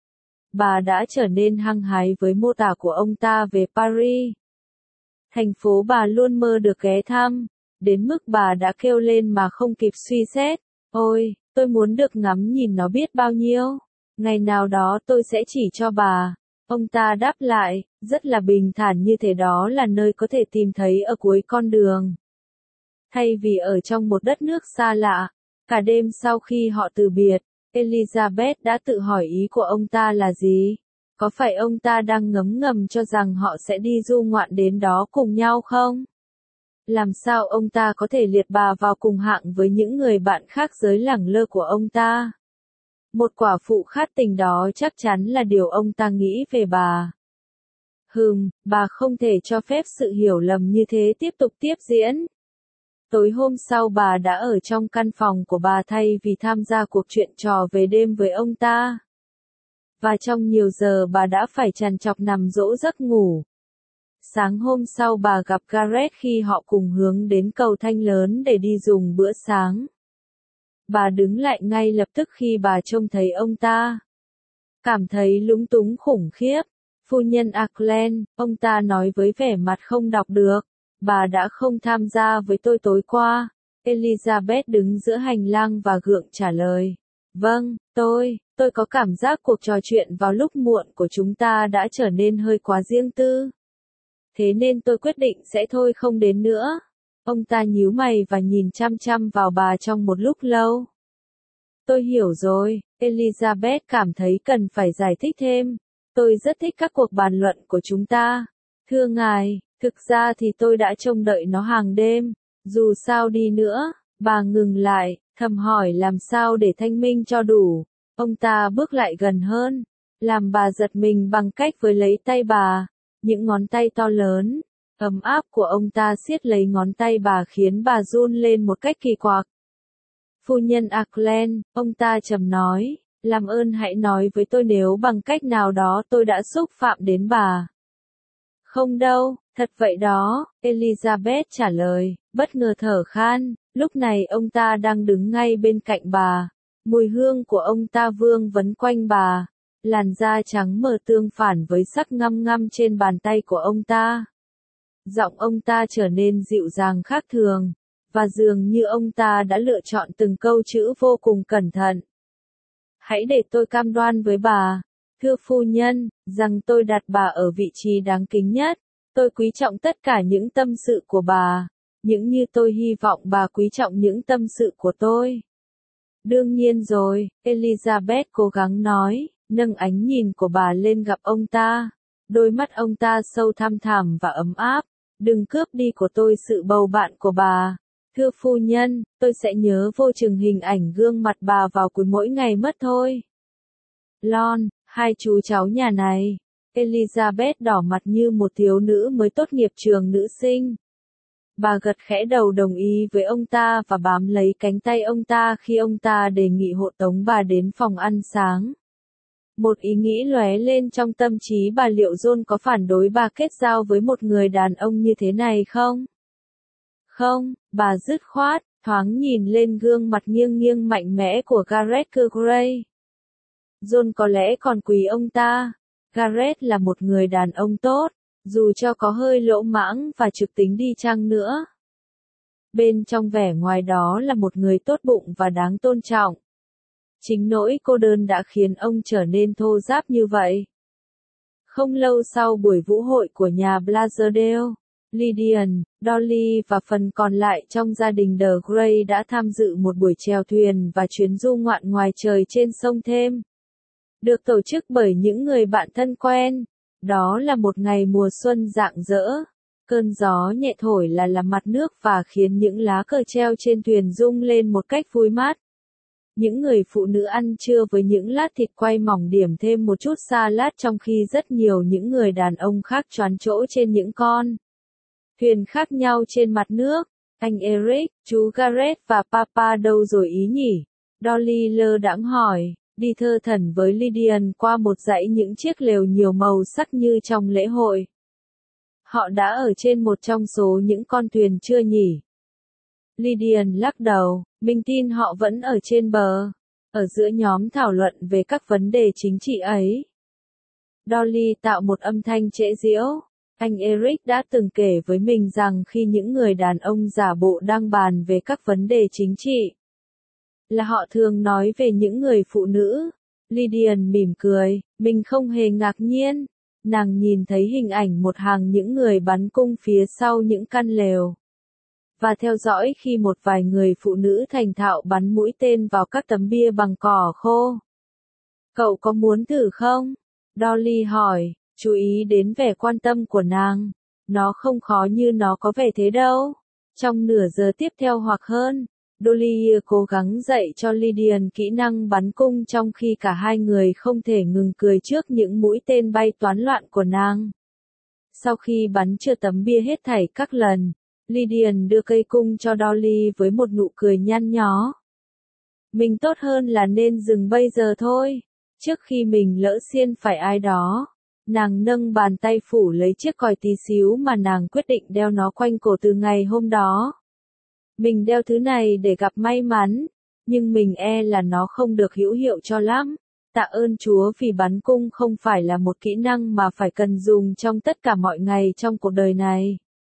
Bà đã trở nên hăng hái với mô tả của ông ta về Paris. Thành phố bà luôn mơ được ghé thăm, đến mức bà đã kêu lên mà không kịp suy xét. Ôi, tôi muốn được ngắm nhìn nó biết bao nhiêu. Ngày nào đó tôi sẽ chỉ cho bà. Ông ta đáp lại, rất là bình thản như thế đó là nơi có thể tìm thấy ở cuối con đường. Thay vì ở trong một đất nước xa lạ, cả đêm sau khi họ từ biệt, Elizabeth đã tự hỏi ý của ông ta là gì? Có phải ông ta đang ngấm ngầm cho rằng họ sẽ đi du ngoạn đến đó cùng nhau không? Làm sao ông ta có thể liệt bà vào cùng hạng với những người bạn khác giới lẳng lơ của ông ta? Một quả phụ khát tình đó chắc chắn là điều ông ta nghĩ về bà. Bà không thể cho phép sự hiểu lầm như thế tiếp tục tiếp diễn. Tối hôm sau bà đã ở trong căn phòng của bà thay vì tham gia cuộc chuyện trò về đêm với ông ta. Và trong nhiều giờ bà đã phải trằn trọc nằm dỗ giấc ngủ. Sáng hôm sau bà gặp Gareth khi họ cùng hướng đến cầu Thanh Lớn để đi dùng bữa sáng. Bà đứng lại ngay lập tức khi bà trông thấy ông ta. Cảm thấy lúng túng khủng khiếp. Phu nhân Auckland, ông ta nói với vẻ mặt không đọc được. Bà đã không tham gia với tôi tối qua. Elizabeth đứng giữa hành lang và gượng trả lời. Vâng, tôi có cảm giác cuộc trò chuyện vào lúc muộn của chúng ta đã trở nên hơi quá riêng tư. Thế nên tôi quyết định sẽ thôi không đến nữa. Ông ta nhíu mày và nhìn chăm chăm vào bà trong một lúc lâu. Tôi hiểu rồi, Elizabeth cảm thấy cần phải giải thích thêm. Tôi rất thích các cuộc bàn luận của chúng ta. Thưa ngài, thực ra thì tôi đã trông đợi nó hàng đêm. Dù sao đi nữa, bà ngừng lại, thầm hỏi làm sao để thanh minh cho đủ. Ông ta bước lại gần hơn, làm bà giật mình bằng cách với lấy tay bà. Những ngón tay to lớn, ấm áp của ông ta siết lấy ngón tay bà khiến bà run lên một cách kỳ quặc. Phu nhân Auckland, ông ta trầm nói, làm ơn hãy nói với tôi nếu bằng cách nào đó tôi đã xúc phạm đến bà. Không đâu, thật vậy đó, Elizabeth trả lời, bất ngờ thở khan, lúc này ông ta đang đứng ngay bên cạnh bà. Mùi hương của ông ta vương vấn quanh bà. Làn da trắng mờ tương phản với sắc ngăm ngăm trên bàn tay của ông ta. Giọng ông ta trở nên dịu dàng khác thường, và dường như ông ta đã lựa chọn từng câu chữ vô cùng cẩn thận. Hãy để tôi cam đoan với bà, thưa phu nhân, rằng tôi đặt bà ở vị trí đáng kính nhất. Tôi quý trọng tất cả những tâm sự của bà, những như tôi hy vọng bà quý trọng những tâm sự của tôi. Đương nhiên rồi, Elizabeth cố gắng nói, nâng ánh nhìn của bà lên gặp ông ta. Đôi mắt ông ta sâu thăm thẳm và ấm áp. Đừng cướp đi của tôi sự bầu bạn của bà. Thưa phu nhân, tôi sẽ nhớ vô chừng hình ảnh gương mặt bà vào cuối mỗi ngày mất thôi. Lon, hai chú cháu nhà này. Elizabeth đỏ mặt như một thiếu nữ mới tốt nghiệp trường nữ sinh. Bà gật khẽ đầu đồng ý với ông ta và bám lấy cánh tay ông ta khi ông ta đề nghị hộ tống bà đến phòng ăn sáng. Một ý nghĩ lóe lên trong tâm trí bà, liệu John có phản đối bà kết giao với một người đàn ông như thế này không? Không, bà dứt khoát, thoáng nhìn lên gương mặt nghiêng nghiêng mạnh mẽ của Gareth Gray. John có lẽ còn quý ông ta. Gareth là một người đàn ông tốt, dù cho có hơi lỗ mãng và trực tính đi chăng nữa. Bên trong vẻ ngoài đó là một người tốt bụng và đáng tôn trọng. Chính nỗi cô đơn đã khiến ông trở nên thô ráp như vậy. Không lâu sau buổi vũ hội của nhà Blaisdell, Lydian, Dolly và phần còn lại trong gia đình The Grey đã tham dự một buổi chèo thuyền và chuyến du ngoạn ngoài trời trên sông Thêm. Được tổ chức bởi những người bạn thân quen. Đó là một ngày mùa xuân rạng rỡ. Cơn gió nhẹ thổi là mặt nước và khiến những lá cờ treo trên thuyền rung lên một cách vui mát. Những người phụ nữ ăn trưa với những lát thịt quay mỏng điểm thêm một chút salad trong khi rất nhiều những người đàn ông khác choán chỗ trên những con thuyền khác nhau trên mặt nước. Anh Eric, chú Gareth và Papa đâu rồi ý nhỉ? Dolly lơ đãng hỏi, đi thơ thẩn với Lydian qua một dãy những chiếc lều nhiều màu sắc như trong lễ hội. Họ đã ở trên một trong số những con thuyền chưa nhỉ? Lydian lắc đầu, mình tin họ vẫn ở trên bờ, ở giữa nhóm thảo luận về các vấn đề chính trị ấy. Dolly tạo một âm thanh trễ giễu. Anh Eric đã từng kể với mình rằng khi những người đàn ông giả bộ đang bàn về các vấn đề chính trị, là họ thường nói về những người phụ nữ. Lydian mỉm cười, mình không hề ngạc nhiên. Nàng nhìn thấy hình ảnh một hàng những người bắn cung phía sau những căn lều. Và theo dõi khi một vài người phụ nữ thành thạo bắn mũi tên vào các tấm bia bằng cỏ khô. Cậu có muốn thử không? Dolly hỏi, chú ý đến vẻ quan tâm của nàng. Nó không khó như nó có vẻ thế đâu. Trong nửa giờ tiếp theo hoặc hơn, Dolly cố gắng dạy cho Lydian kỹ năng bắn cung trong khi cả hai người không thể ngừng cười trước những mũi tên bay toán loạn của nàng. Sau khi bắn chưa tấm bia hết thảy các lần, Lydian đưa cây cung cho Dolly với một nụ cười nhăn nhó. Mình tốt hơn là nên dừng bây giờ thôi, trước khi mình lỡ xiên phải ai đó. Nàng nâng bàn tay phủ lấy chiếc còi tí xíu mà nàng quyết định đeo nó quanh cổ từ ngày hôm đó. Mình đeo thứ này để gặp may mắn, nhưng mình e là nó không được hữu hiệu cho lắm. Tạ ơn Chúa vì bắn cung không phải là một kỹ năng mà phải cần dùng trong tất cả mọi ngày trong cuộc đời này.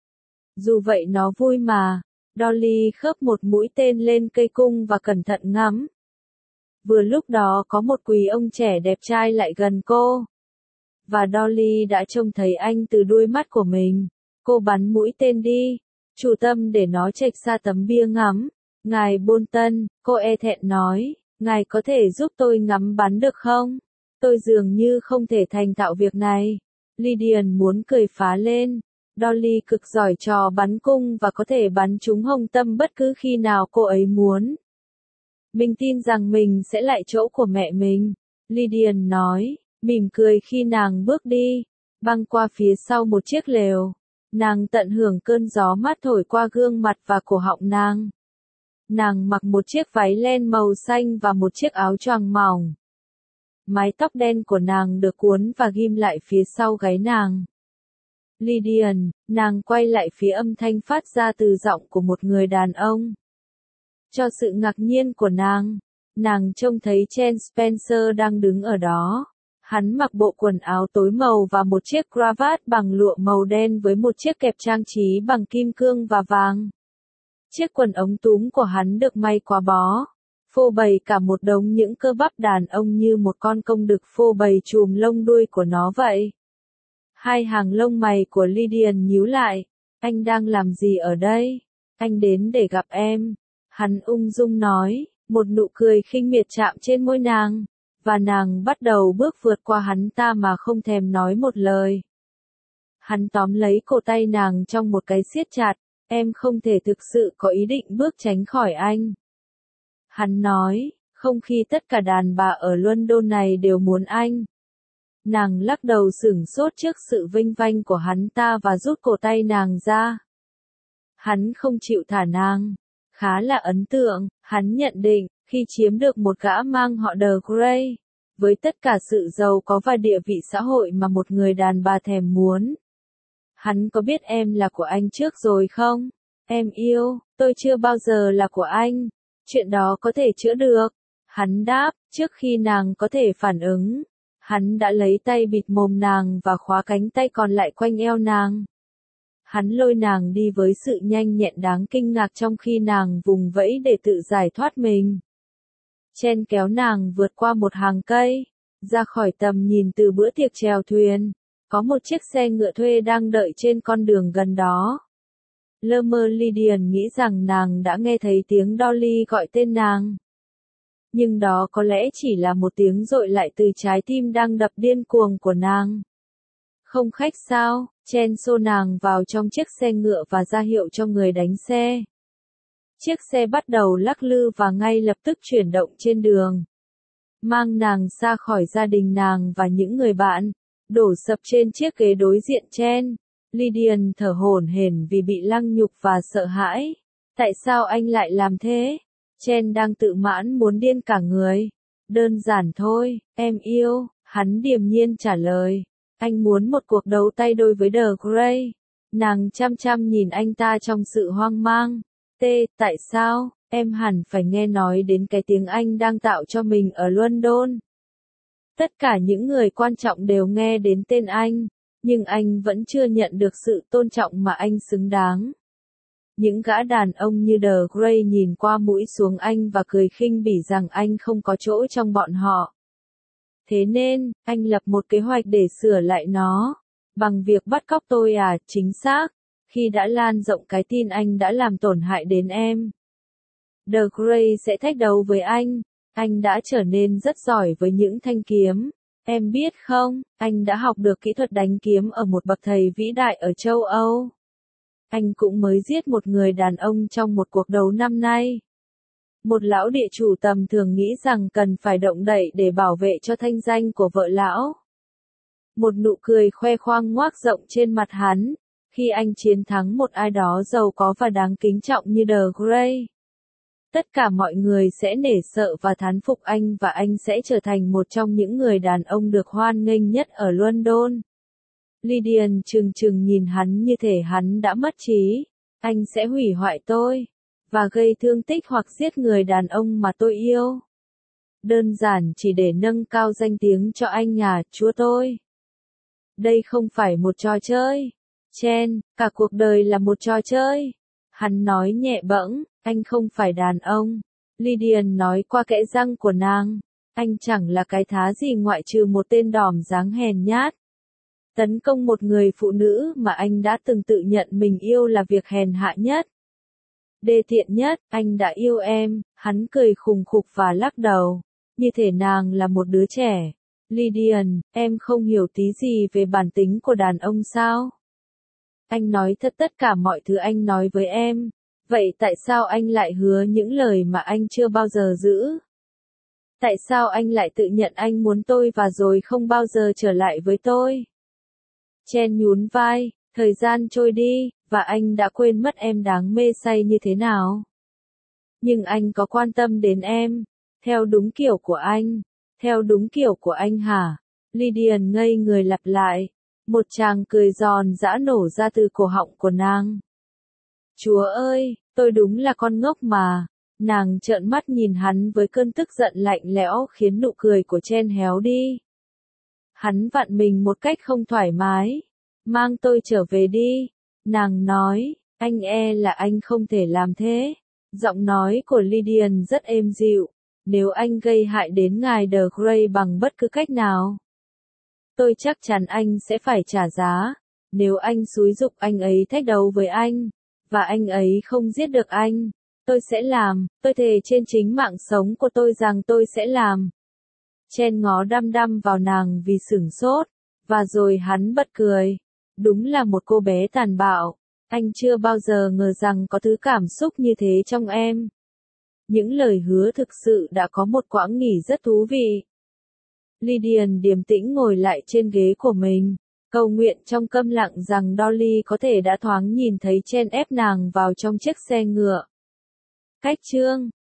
Dù vậy nó vui mà. Dolly khớp một mũi tên lên cây cung và cẩn thận ngắm. Vừa lúc đó có một quý ông trẻ đẹp trai lại gần cô. Và Dolly đã trông thấy anh từ đuôi mắt của mình. Cô bắn mũi tên đi. Chủ tâm để nó chệch xa tấm bia ngắm. Ngài Bolton, cô e thẹn nói, ngài có thể giúp tôi ngắm bắn được không? Tôi dường như không thể thành thạo việc này. Lydian muốn cười phá lên. Dolly cực giỏi trò bắn cung và có thể bắn trúng hông tâm bất cứ khi nào cô ấy muốn. Mình tin rằng mình sẽ lại chỗ của mẹ mình. Lydian nói, mỉm cười khi nàng bước đi, băng qua phía sau một chiếc lều. Nàng tận hưởng cơn gió mát thổi qua gương mặt và cổ họng nàng. Nàng mặc một chiếc váy len màu xanh và một chiếc áo choàng mỏng. Mái tóc đen của nàng được cuốn và ghim lại phía sau gáy nàng. Lydian, nàng quay lại phía âm thanh phát ra từ giọng của một người đàn ông. Cho sự ngạc nhiên của nàng trông thấy Chen Spencer đang đứng ở đó. Hắn mặc bộ quần áo tối màu và một chiếc cravat bằng lụa màu đen với một chiếc kẹp trang trí bằng kim cương và vàng. Chiếc quần ống túm của hắn được may quá bó, phô bày cả một đống những cơ bắp đàn ông như một con công đực phô bày chùm lông đuôi của nó vậy. Hai hàng lông mày của Lydian nhíu lại. Anh đang làm gì ở đây? Anh đến để gặp em. Hắn ung dung nói, một nụ cười khinh miệt chạm trên môi nàng. Và nàng bắt đầu bước vượt qua hắn ta mà không thèm nói một lời. Hắn tóm lấy cổ tay nàng trong một cái siết chặt, em không thể thực sự có ý định bước tránh khỏi anh. Hắn nói, không khi tất cả đàn bà ở London này đều muốn anh. Nàng lắc đầu sửng sốt trước sự vinh vanh của hắn ta và rút cổ tay nàng ra. Hắn không chịu thả nàng. Khá là ấn tượng, hắn nhận định, khi chiếm được một gã mang họ The Grey, với tất cả sự giàu có và địa vị xã hội mà một người đàn bà thèm muốn. Hắn có biết em là của anh trước rồi không? Em yêu, tôi chưa bao giờ là của anh. Chuyện đó có thể chữa được. Hắn đáp, trước khi nàng có thể phản ứng. Hắn đã lấy tay bịt mồm nàng và khóa cánh tay còn lại quanh eo nàng. Hắn lôi nàng đi với sự nhanh nhẹn đáng kinh ngạc trong khi nàng vùng vẫy để tự giải thoát mình. Chen kéo nàng vượt qua một hàng cây, ra khỏi tầm nhìn từ bữa tiệc chèo thuyền. Có một chiếc xe ngựa thuê đang đợi trên con đường gần đó. Lơ mơ Lydian nghĩ rằng nàng đã nghe thấy tiếng Dolly gọi tên nàng. Nhưng đó có lẽ chỉ là một tiếng dội lại từ trái tim đang đập điên cuồng của nàng. Không khách sao, Chen xô nàng vào trong chiếc xe ngựa và ra hiệu cho người đánh xe. Chiếc xe bắt đầu lắc lư và ngay lập tức chuyển động trên đường. Mang nàng ra khỏi gia đình nàng và những người bạn, đổ sập trên chiếc ghế đối diện Chen. Lydian thở hổn hển vì bị lăng nhục và sợ hãi. Tại sao anh lại làm thế? Chen đang tự mãn muốn điên cả người. Đơn giản thôi, em yêu, hắn điềm nhiên trả lời. Anh muốn một cuộc đấu tay đôi với The Grey. Nàng chăm chăm nhìn anh ta trong sự hoang mang. Tại sao? Em hẳn phải nghe nói đến cái tiếng anh đang tạo cho mình ở London. Tất cả những người quan trọng đều nghe đến tên anh, nhưng anh vẫn chưa nhận được sự tôn trọng mà anh xứng đáng. Những gã đàn ông như The Grey nhìn qua mũi xuống anh và cười khinh bỉ rằng anh không có chỗ trong bọn họ. Thế nên, anh lập một kế hoạch để sửa lại nó. Bằng việc bắt cóc tôi à, chính xác. Khi đã lan rộng cái tin anh đã làm tổn hại đến em. The Grey sẽ thách đấu với anh. Anh đã trở nên rất giỏi với những thanh kiếm. Em biết không, anh đã học được kỹ thuật đánh kiếm ở một bậc thầy vĩ đại ở châu Âu. Anh cũng mới giết một người đàn ông trong một cuộc đấu năm nay. Một lão địa chủ tầm thường nghĩ rằng cần phải động đậy để bảo vệ cho thanh danh của vợ lão. Một nụ cười khoe khoang ngoác rộng trên mặt hắn, khi anh chiến thắng một ai đó giàu có và đáng kính trọng như The Grey. Tất cả mọi người sẽ nể sợ và thán phục anh và anh sẽ trở thành một trong những người đàn ông được hoan nghênh nhất ở London. Lydian trừng trừng nhìn hắn như thể hắn đã mất trí. Anh sẽ hủy hoại tôi, và gây thương tích hoặc giết người đàn ông mà tôi yêu. Đơn giản chỉ để nâng cao danh tiếng cho anh nhà, chúa tôi. Đây không phải một trò chơi. Chen, cả cuộc đời là một trò chơi. Hắn nói nhẹ bẫng, anh không phải đàn ông. Lydian nói qua kẽ răng của nàng. Anh chẳng là cái thá gì ngoại trừ một tên đỏm dáng hèn nhát. Tấn công một người phụ nữ mà anh đã từng tự nhận mình yêu là việc hèn hạ nhất. Đê tiện nhất, anh đã yêu em, hắn cười khùng khục và lắc đầu. Như thể nàng là một đứa trẻ. Lydian, em không hiểu tí gì về bản tính của đàn ông sao? Anh nói thật tất cả mọi thứ anh nói với em. Vậy tại sao anh lại hứa những lời mà anh chưa bao giờ giữ? Tại sao anh lại tự nhận anh muốn tôi và rồi không bao giờ trở lại với tôi? Chen nhún vai, thời gian trôi đi, và anh đã quên mất em đáng mê say như thế nào. Nhưng anh có quan tâm đến em, theo đúng kiểu của anh. Theo đúng kiểu của anh hả? Lydian ngây người lặp lại. Một tràng cười giòn giã nổ ra từ cổ họng của nàng. Chúa ơi, tôi đúng là con ngốc mà. Nàng trợn mắt nhìn hắn với cơn tức giận lạnh lẽo khiến nụ cười của Chen héo đi. Hắn vặn mình một cách không thoải mái. Mang tôi trở về đi. Nàng nói, anh là anh không thể làm thế. Giọng nói của Lydian rất êm dịu. Nếu anh gây hại đến ngài The Grey bằng bất cứ cách nào, tôi chắc chắn anh sẽ phải trả giá. Nếu anh xúi giục anh ấy thách đấu với anh, và anh ấy không giết được anh, tôi sẽ làm, tôi thề trên chính mạng sống của tôi rằng tôi sẽ làm. Chen ngó đăm đăm vào nàng vì sửng sốt, và rồi hắn bật cười. Đúng là một cô bé tàn bạo, anh chưa bao giờ ngờ rằng có thứ cảm xúc như thế trong em. Những lời hứa thực sự đã có một quãng nghỉ rất thú vị. Lydian điềm tĩnh ngồi lại trên ghế của mình, cầu nguyện trong câm lặng rằng Dolly có thể đã thoáng nhìn thấy Chen ép nàng vào trong chiếc xe ngựa. Cách chương